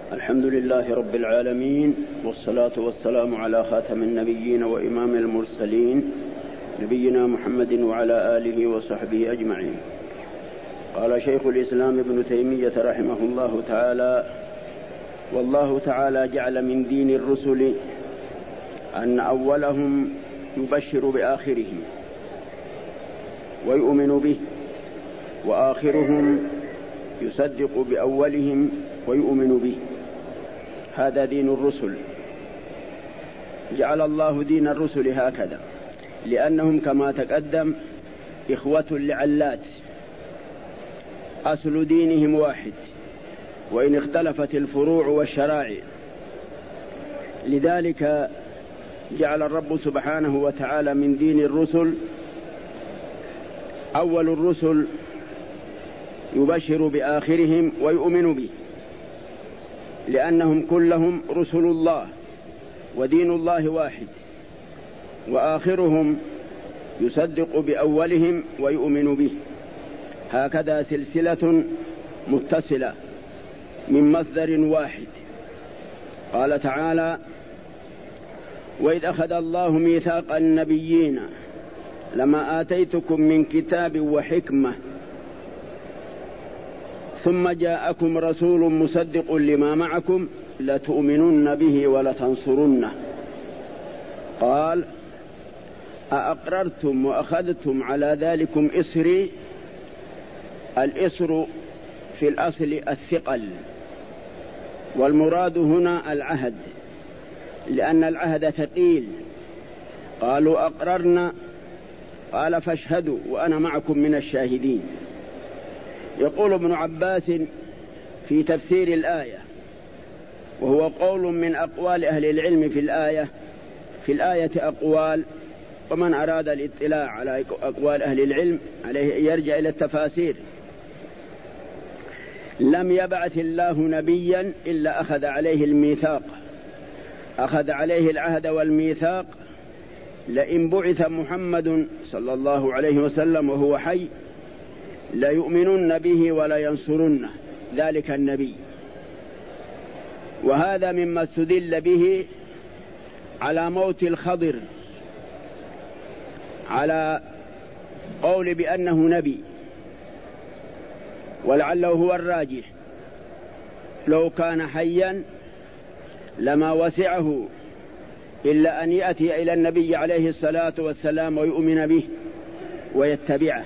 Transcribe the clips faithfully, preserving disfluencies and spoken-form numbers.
الحمد لله رب العالمين، والصلاة والسلام على خاتم النبيين وإمام المرسلين نبينا محمد وعلى آله وصحبه أجمعين. قال شيخ الإسلام ابن تيمية رحمه الله تعالى: والله تعالى جعل من دين الرسل أن أولهم يبشر بآخرهم ويؤمن به، وآخرهم يصدق بأولهم ويؤمن به. هذا دين الرسل. جعل الله دين الرسل هكذا لأنهم كما تقدم إخوة لعلات، أصل دينهم واحد وإن اختلفت الفروع والشرائع. لذلك جعل الرب سبحانه وتعالى من دين الرسل أول الرسل يبشر بآخرهم ويؤمن به، لأنهم كلهم رسل الله ودين الله واحد، وآخرهم يصدق بأولهم ويؤمن به. هكذا سلسلة متصلة من مصدر واحد. قال تعالى: وإذ أخذ الله ميثاق النبيين لما آتيتكم من كتاب وحكمة ثم جاءكم رسول مصدق لما معكم لتؤمنن به ولتنصرنه. قال: أأقررتم وأخذتم على ذلكم إصري. الإصر في الأصل الثقل، والمراد هنا العهد، لأن العهد ثقيل. قالوا أقررنا، قال فاشهدوا وأنا معكم من الشاهدين. يقول ابن عباس في تفسير الآية، وهو قول من أقوال أهل العلم في الآية في الآية أقوال، ومن أراد الاطلاع على أقوال أهل العلم عليه يرجع إلى التفاسير. لم يبعث الله نبيا إلا أخذ عليه الميثاق، أخذ عليه العهد والميثاق. لئن بعث محمد صلى الله عليه وسلم وهو حي ليؤمنن به ولا ينصرنه، ذلك النبي. وهذا مما استدل به على موت الخضر، على قول بأنه نبي، ولعله هو الراجح. لو كان حيا لما وسعه إلا أن يأتي إلى النبي عليه الصلاة والسلام ويؤمن به ويتبعه.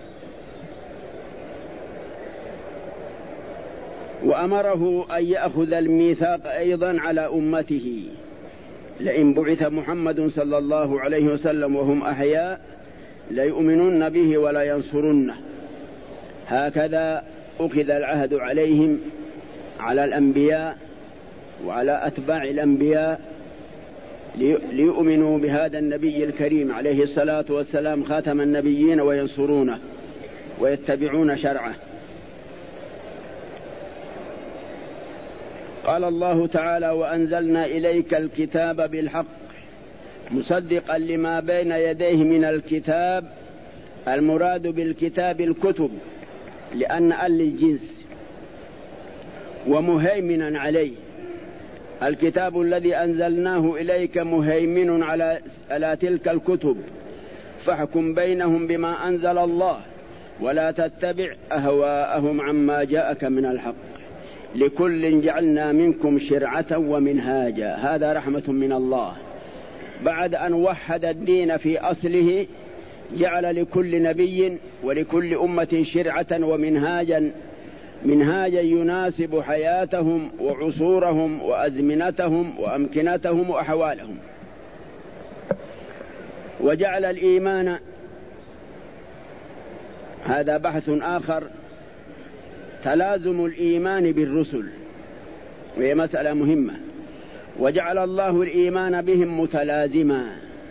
وأمره أن يأخذ الميثاق أيضا على أمته: لئن بعث محمد صلى الله عليه وسلم وهم أحياء ليؤمنن به ولا ينصرنه. هكذا أخذ العهد عليهم، على الأنبياء وعلى أتباع الأنبياء، ليؤمنوا بهذا النبي الكريم عليه الصلاة والسلام خاتم النبيين وينصرونه ويتبعون شرعه. قال الله تعالى: وأنزلنا إليك الكتاب بالحق مصدقا لما بين يديه من الكتاب. المراد بالكتاب الكتب، لأن ال الجنس، ومهيمنا عليه. الكتاب الذي أنزلناه إليك مهيمن على على تلك الكتب، فاحكم بينهم بما أنزل الله ولا تتبع أهواءهم عما جاءك من الحق، لكل جعلنا منكم شرعة ومنهاجا. هذا رحمة من الله. بعد أن وحد الدين في أصله جعل لكل نبي ولكل أمة شرعة ومنهاجا، منهاجا يناسب حياتهم وعصورهم وأزمنتهم وأمكنتهم وأحوالهم. وجعل الإيمان، هذا بحث آخر، تلازم الإيمان بالرسل، وهي مسألة مهمة. وجعل الله الإيمان بهم متلازما،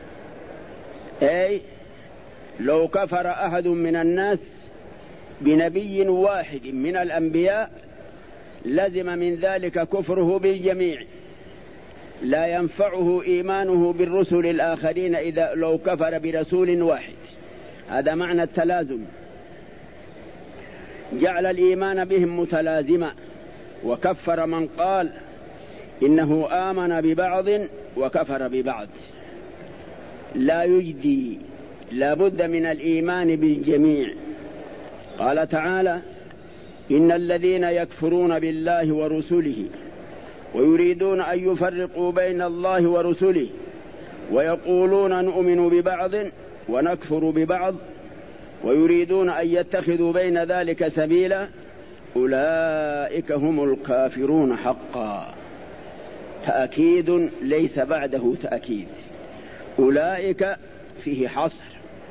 أي لو كفر أحد من الناس بنبي واحد من الأنبياء لزم من ذلك كفره بالجميع، لا ينفعه إيمانه بالرسل الآخرين إذا لو كفر برسول واحد. هذا معنى التلازم. جعل الإيمان بهم متلازما، وكفر من قال إنه آمن ببعض وكفر ببعض. لا يجدي، لا بد من الإيمان بالجميع. قال تعالى: إن الذين يكفرون بالله ورسله ويريدون أن يفرقوا بين الله ورسله ويقولون نؤمن ببعض ونكفر ببعض ويريدون أن يتخذوا بين ذلك سبيلا أولئك هم الكافرون حقا. تأكيد ليس بعده تأكيد. أولئك فيه حصر.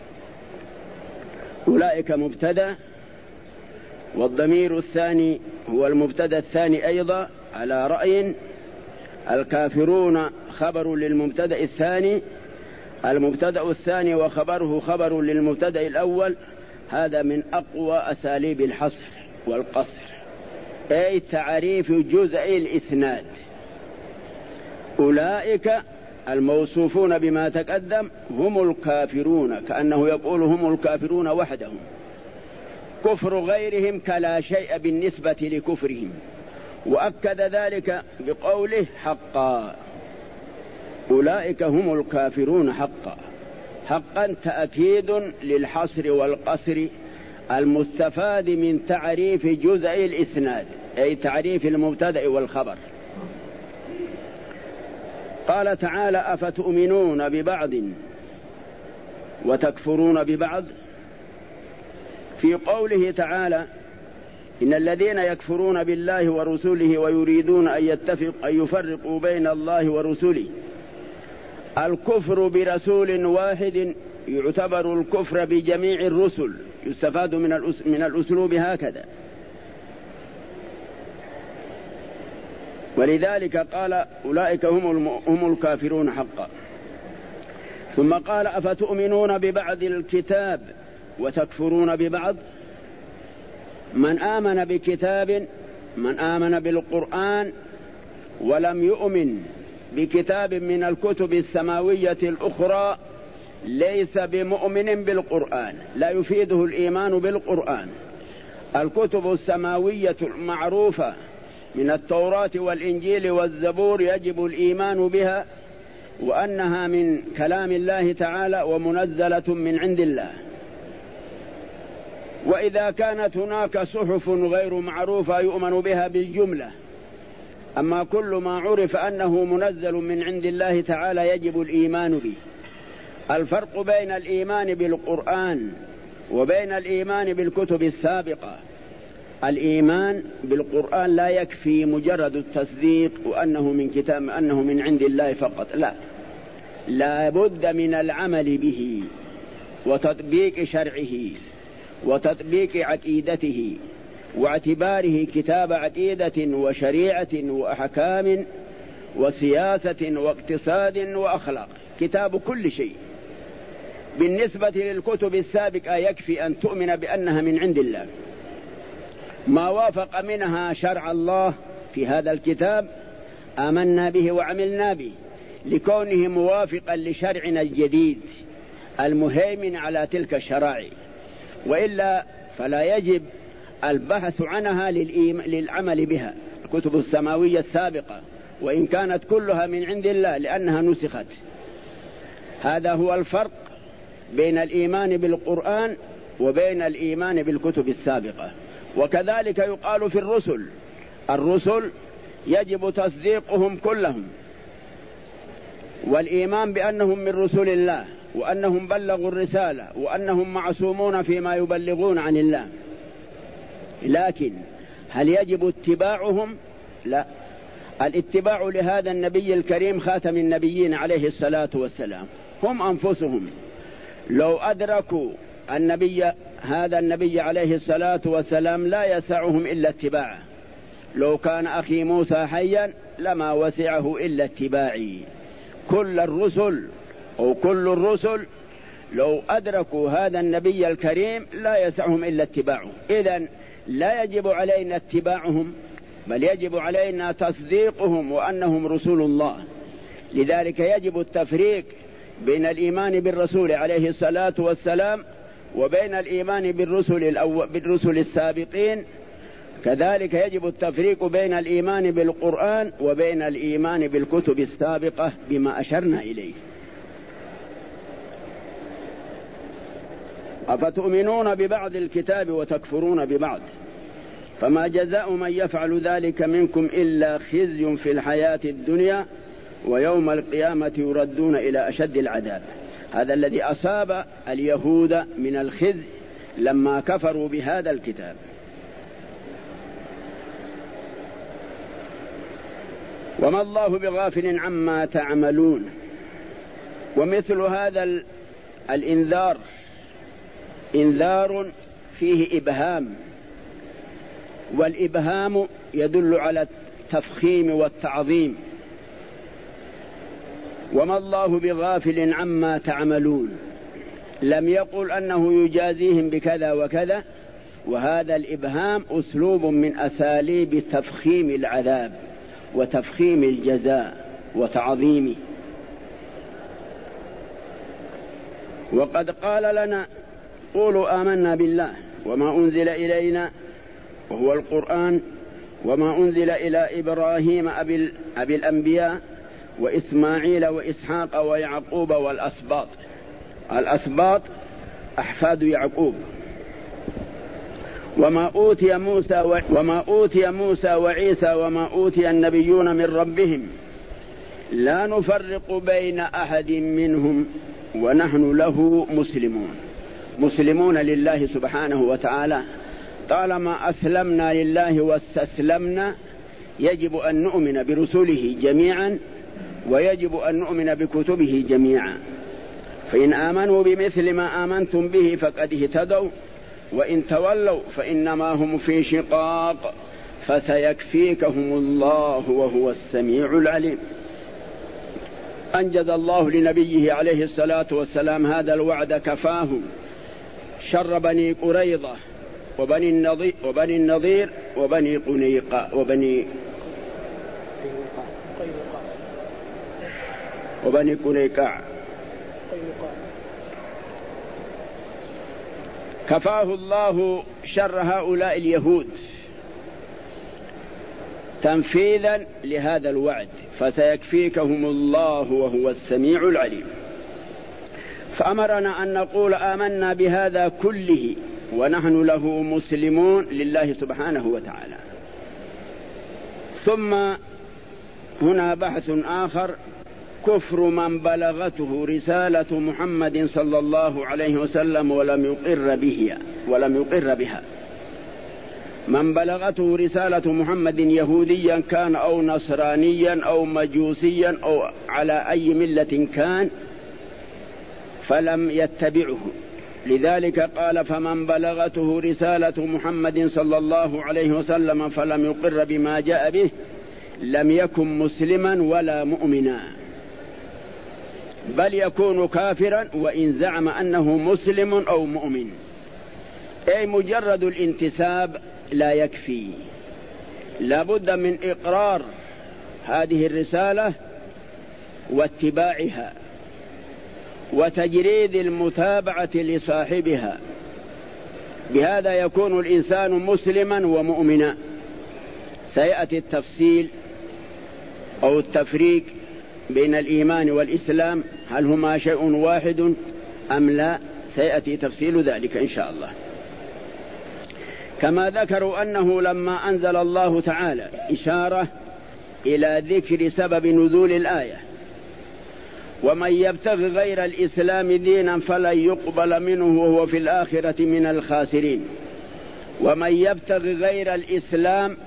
أولئك مبتدأ، والضمير الثاني هو المبتدأ الثاني أيضا على رأي. الكافرون خبر للمبتدأ الثاني، المبتدأ الثاني وخبره خبر للمبتدأ الأول. هذا من أقوى أساليب الحصر والقصر، أي تعريف جزء الإسناد. أولئك الموصوفون بما تقدم هم الكافرون، كأنه يقول هم الكافرون وحدهم. كفر غيرهم كلا شيء بالنسبة لكفرهم، وأكد ذلك بقوله حقا. أولئك هم الكافرون حقا. حقا تأكيد للحصر والقصر المستفاد من تعريف جزء الإسناد، أي تعريف المبتدأ والخبر. قال تعالى: أفتؤمنون ببعض وتكفرون ببعض. في قوله تعالى: إن الذين يكفرون بالله ورسوله ويريدون أن يتفق أن يفرقوا بين الله ورسوله. الكفر برسول واحد يعتبر الكفر بجميع الرسل، يستفاد من من الأسلوب هكذا. ولذلك قال: أولئك هم هم الكافرون حقا. ثم قال: أفتؤمنون ببعض الكتاب وتكفرون ببعض. من آمن بكتاب، من آمن بالقرآن ولم يؤمن بكتاب من الكتب السماوية الأخرى ليس بمؤمن بالقرآن، لا يفيده الإيمان بالقرآن. الكتب السماوية المعروفة من التوراة والإنجيل والزبور يجب الإيمان بها، وأنها من كلام الله تعالى ومنزلة من عند الله. وإذا كانت هناك صحف غير معروفة يؤمن بها بالجملة، أما كل ما عرف أنه منزل من عند الله تعالى يجب الإيمان به. الفرق بين الإيمان بالقرآن وبين الإيمان بالكتب السابقة: الإيمان بالقرآن لا يكفي مجرد التصديق وأنه من كتاب أنه من عند الله فقط، لا، لا بد من العمل به وتطبيق شرعه وتطبيق عقيدته واعتباره كتاب عقيدة وشريعة وأحكام وسياسة واقتصاد وأخلاق، كتاب كل شيء. بالنسبة للكتب السابقة يكفي أن تؤمن بأنها من عند الله، ما وافق منها شرع الله في هذا الكتاب آمنا به وعملنا به لكونه موافقا لشرعنا الجديد المهيمن على تلك الشرائع، وإلا فلا يجب البحث عنها للعمل بها. الكتب السماوية السابقة وإن كانت كلها من عند الله لأنها نسخت. هذا هو الفرق بين الإيمان بالقرآن وبين الإيمان بالكتب السابقة. وكذلك يقال في الرسل، الرسل يجب تصديقهم كلهم والإيمان بأنهم من رسل الله وأنهم بلغوا الرسالة وأنهم معصومون فيما يبلغون عن الله. لكن هل يجب اتباعهم؟ لا. الاتباع لهذا النبي الكريم خاتم النبيين عليه الصلاة والسلام، هم أنفسهم لو أدركوا النبي هذا النبي عليه الصلاة والسلام لا يسعهم إلا اتباعه. لو كان أخي موسى حيا لما وسعه إلا اتباعي. كل الرسل أو كل الرسل لو أدركوا هذا النبي الكريم لا يسعهم إلا اتباعه. إذن لا يجب علينا اتباعهم، بل يجب علينا تصديقهم وأنهم رسول الله. لذلك يجب التفريق بين الإيمان بالرسول عليه الصلاة والسلام وبين الإيمان بالرسل, الأو... بالرسل السابقين كذلك يجب التفريق بين الإيمان بالقرآن وبين الإيمان بالكتب السابقة بما أشرنا إليه. أفتؤمنون ببعض الكتاب وتكفرون ببعض، فما جزاء من يفعل ذلك منكم إلا خزي في الحياة الدنيا ويوم القيامة يردون إلى أشد العذاب. هذا الذي أصاب اليهود من الخزي لما كفروا بهذا الكتاب. وما الله بغافل عما تعملون. ومثل هذا الإنذار إنذار فيه إبهام، والإبهام يدل على التفخيم والتعظيم. وما الله بغافل عما تعملون، لم يقل أنه يجازيهم بكذا وكذا، وهذا الإبهام أسلوب من أساليب تفخيم العذاب وتفخيم الجزاء وتعظيمه. وقد قال لنا قولوا آمنا بالله وما أنزل إلينا وهو القرآن وما أنزل إلى إبراهيم أبي, أبي الأنبياء وإسماعيل وإسحاق ويعقوب والأسباط. الأسباط أحفاد يعقوب. وما أوتي موسى و... وما أوتي موسى وعيسى وما أوتي النبيون من ربهم لا نفرق بين أحد منهم ونحن له مسلمون. مسلمون لله سبحانه وتعالى، طالما أسلمنا لله واستسلمنا يجب أن نؤمن برسله جميعا، ويجب أن نؤمن بكتبه جميعا. فإن آمنوا بمثل ما آمنتم به فقد اهتدوا، وإن تولوا فإنما هم في شقاق فسيكفيكهم الله وهو السميع العليم. أنجز الله لنبيه عليه الصلاة والسلام هذا الوعد، كفاهم شر بني قريظة وبني النضير وبني النضير وبني قنيقاع وبني وبني قنيقاع. كفاه الله شر هؤلاء اليهود تنفيذا لهذا الوعد، فسيكفيكهم الله وهو السميع العليم. فأمرنا أن نقول آمنا بهذا كله ونحن له مسلمون لله سبحانه وتعالى. ثم هنا بحث آخر، كفر من بلغته رسالة محمد صلى الله عليه وسلم ولم يقر به ولم يقر بها. من بلغته رسالة محمد يهوديا كان أو نصرانيا أو مجوسيا أو على أي ملة كان فلم يتبعه، لذلك قال فمن بلغته رسالة محمد صلى الله عليه وسلم فلم يقر بما جاء به لم يكن مسلما ولا مؤمنا، بل يكون كافرا وإن زعم أنه مسلم أو مؤمن. أي مجرد الانتساب لا يكفي، لا بد من إقرار هذه الرسالة واتباعها وتجريد المتابعة لصاحبها، بهذا يكون الإنسان مسلما ومؤمنا. سيأتي التفصيل أو التفريق بين الإيمان والإسلام، هل هما شيء واحد أم لا؟ سيأتي تفصيل ذلك إن شاء الله. كما ذكروا أنه لما أنزل الله تعالى إشارة إلى ذكر سبب نزول الآية، ومن يبتغ غير الإسلام دينا فلن يقبل منه وهو في الآخرة من الخاسرين. ومن يبتغ غير الإسلام،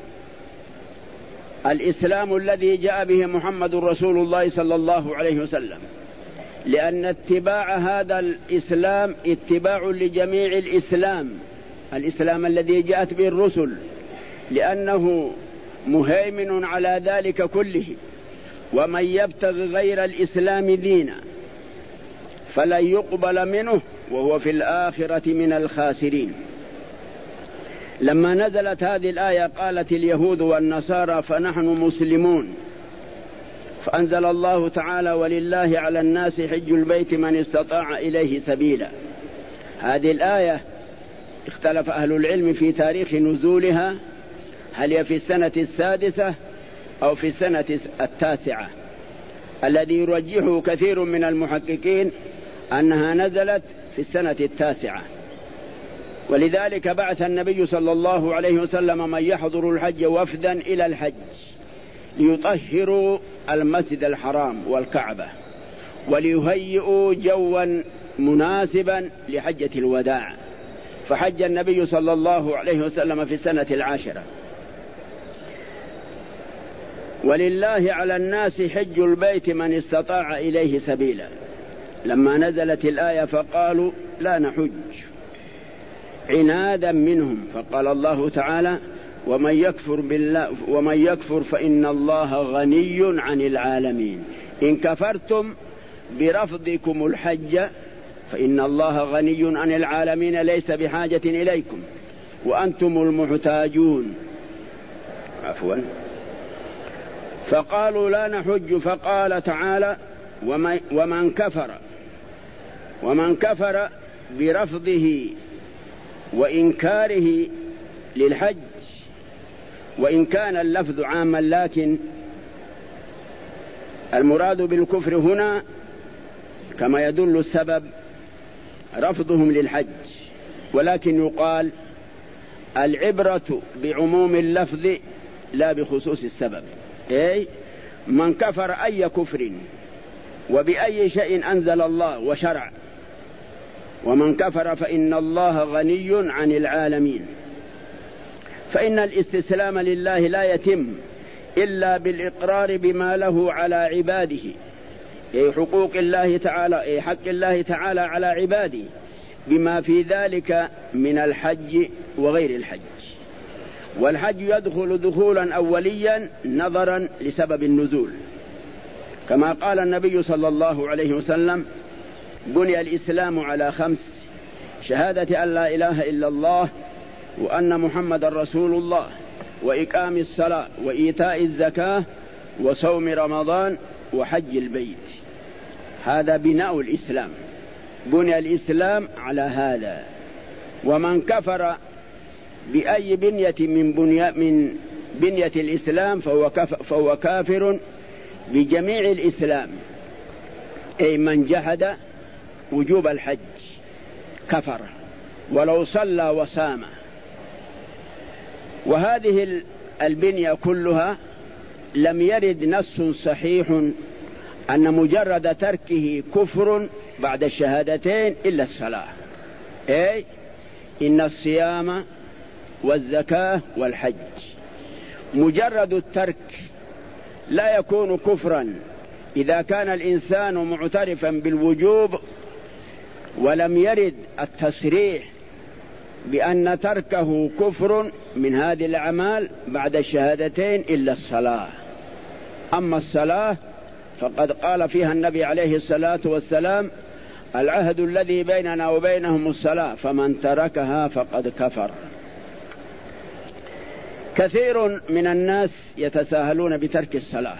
الإسلام الذي جاء به محمد رسول الله صلى الله عليه وسلم، لأن اتباع هذا الإسلام اتباع لجميع الإسلام، الإسلام الذي جاءت به الرسل، لأنه مهيمن على ذلك كله. ومن يبتغ غير الإسلام دينا فلن يقبل منه وهو في الآخرة من الخاسرين. لما نزلت هذه الآية قالت اليهود والنصارى فنحن مسلمون، فأنزل الله تعالى ولله على الناس حج البيت من استطاع إليه سبيلا. هذه الآية اختلف أهل العلم في تاريخ نزولها، هل هي في السنة السادسة أو في السنة التاسعة؟ الذي يرجحه كثير من المحققين أنها نزلت في السنة التاسعة، ولذلك بعث النبي صلى الله عليه وسلم من يحضر الحج وفدا إلى الحج ليطهروا المسجد الحرام والكعبة وليهيئوا جوا مناسبا لحجة الوداع، فحج النبي صلى الله عليه وسلم في السنة العاشرة. ولله على الناس حج البيت من استطاع إليه سبيلا، لما نزلت الآية فقالوا لا نحج عنادا منهم، فقال الله تعالى ومن يكفر بالله ومن يكفر فإن الله غني عن العالمين، إن كفرتم برفضكم الحج فإن الله غني عن العالمين ليس بحاجة إليكم وأنتم المحتاجون. عفوا. فقالوا لا نحج، فقال تعالى ومن كفر ومن كفر برفضه وإنكاره للحج، وإن كان اللفظ عاما لكن المراد بالكفر هنا كما يدل السبب رفضهم للحج، ولكن يقال العبرة بعموم اللفظ لا بخصوص السبب. أي من كفر أي كفر وبأي شيء أنزل الله وشرع، ومن كفر فإن الله غني عن العالمين. فإن الاستسلام لله لا يتم إلا بالإقرار بما له على عباده، أي حقوق الله تعالى، أي حق الله تعالى على عباده، بما في ذلك من الحج وغير الحج. والحج يدخل دخولا أوليا نظرا لسبب النزول، كما قال النبي صلى الله عليه وسلم بني الإسلام على خمس: شهادة أن لا إله إلا الله وأن محمد رسول الله وإقام الصلاة وإيتاء الزكاة وصوم رمضان وحج البيت. هذا بناء الإسلام، بني الإسلام على هذا. ومن كفر بأي بنية من بنية من بنية الإسلام فهو كافر, فهو كافر بجميع الإسلام، أي من جحد وجوب الحج كفر ولو صلى وصام. وهذه البنية كلها لم يرد نص صحيح أن مجرد تركه كفر بعد الشهادتين إلا الصلاة، أي إن الصيام والزكاة والحج مجرد الترك لا يكون كفرا إذا كان الإنسان معترفا بالوجوب ولم يرد التصريح بأن تركه كفر من هذه الأعمال بعد الشهادتين إلا الصلاة. أما الصلاة فقد قال فيها النبي عليه الصلاة والسلام العهد الذي بيننا وبينهم الصلاة فمن تركها فقد كفر. كثير من الناس يتساهلون بترك الصلاة،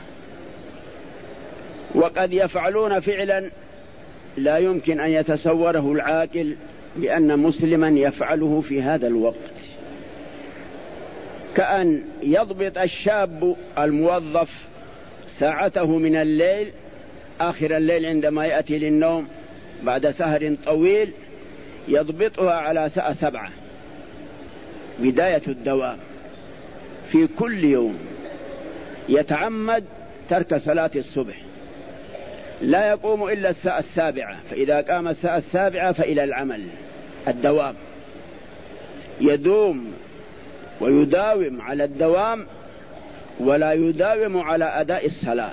وقد يفعلون فعلا لا يمكن أن يتصوره العاقل بأن مسلما يفعله في هذا الوقت، كأن يضبط الشاب الموظف ساعته من الليل آخر الليل عندما يأتي للنوم بعد سهر طويل يضبطها على ساعة سبعة بداية الدوام في كل يوم، يتعمد ترك صلاة الصبح، لا يقوم إلا الساعة السابعة، فإذا قام الساعة السابعة فإلى العمل الدوام، يدوم ويداوم على الدوام ولا يداوم على أداء الصلاة.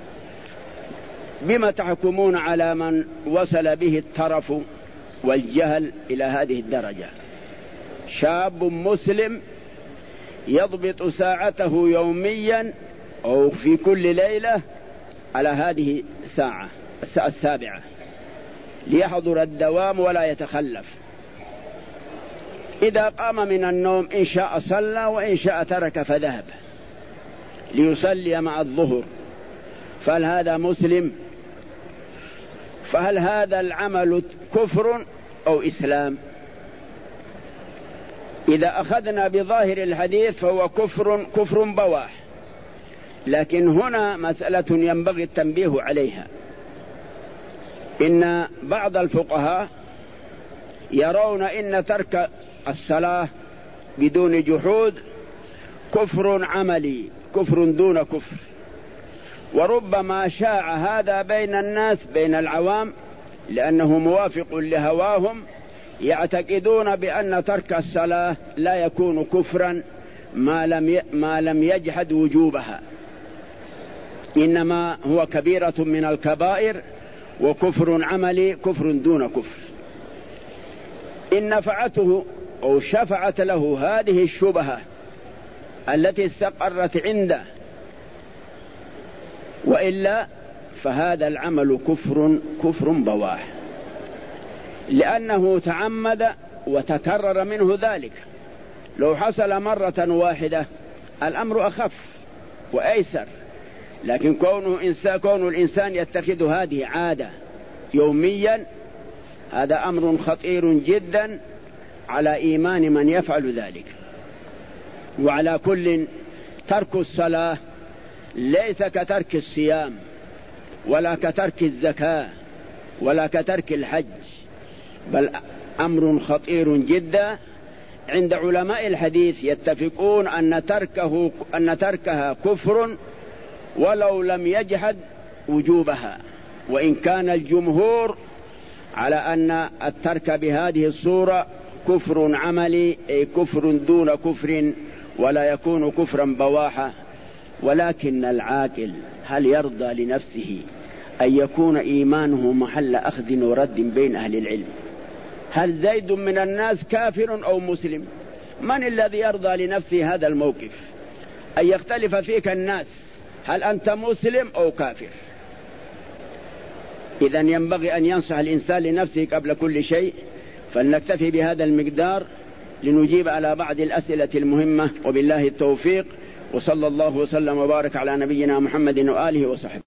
بما تحكمون على من وصل به الترف والجهل إلى هذه الدرجة؟ شاب مسلم يضبط ساعته يوميا أو في كل ليلة على هذه الساعة الساعة السابعة ليحضر الدوام ولا يتخلف. إذا قام من النوم إن شاء صلى وإن شاء ترك فذهب ليصلي مع الظهر، فهل هذا مسلم؟ فهل هذا العمل كفر أو إسلام؟ إذا أخذنا بظاهر الحديث فهو كفر كفر بواح، لكن هنا مسألة ينبغي التنبيه عليها. إن بعض الفقهاء يرون إن ترك الصلاة بدون جحود كفر عملي، كفر دون كفر، وربما شاع هذا بين الناس بين العوام لأنه موافق لهواهم، يعتقدون بأن ترك الصلاة لا يكون كفرا ما لم ما لم يجحد وجوبها، إنما هو كبيرة من الكبائر وكفر عملي، كفر دون كفر. إن نفعته أو شفعت له هذه الشبهة التي استقرت عنده، وإلا فهذا العمل كفر كفر بواح، لأنه تعمد وتكرر منه ذلك. لو حصل مرة واحدة الأمر أخف وأيسر، لكن كونه إنسان كون الإنسان يتخذ هذه عادة يوميا هذا أمر خطير جدا على إيمان من يفعل ذلك. وعلى كل ترك الصلاة ليس كترك الصيام ولا كترك الزكاة ولا كترك الحج، بل أمر خطير جدا. عند علماء الحديث يتفقون أن تركه أن تركها كفر ولو لم يجحد وجوبها، وإن كان الجمهور على أن الترك بهذه الصورة كفر عملي، أي كفر دون كفر ولا يكون كفرا بواحا. ولكن العاقل هل يرضى لنفسه أن يكون إيمانه محل أخذ ورد بين أهل العلم؟ هل زيد من الناس كافر أو مسلم؟ من الذي يرضى لنفسه هذا الموقف أن يختلف فيك الناس هل أنت مسلم أو كافر؟ إذن ينبغي أن ينصح الإنسان لنفسه قبل كل شيء. فلنكتفي بهذا المقدار لنجيب على بعض الأسئلة المهمة، وبالله التوفيق، وصلى الله وسلم وبارك على نبينا محمد وآله وصحبه.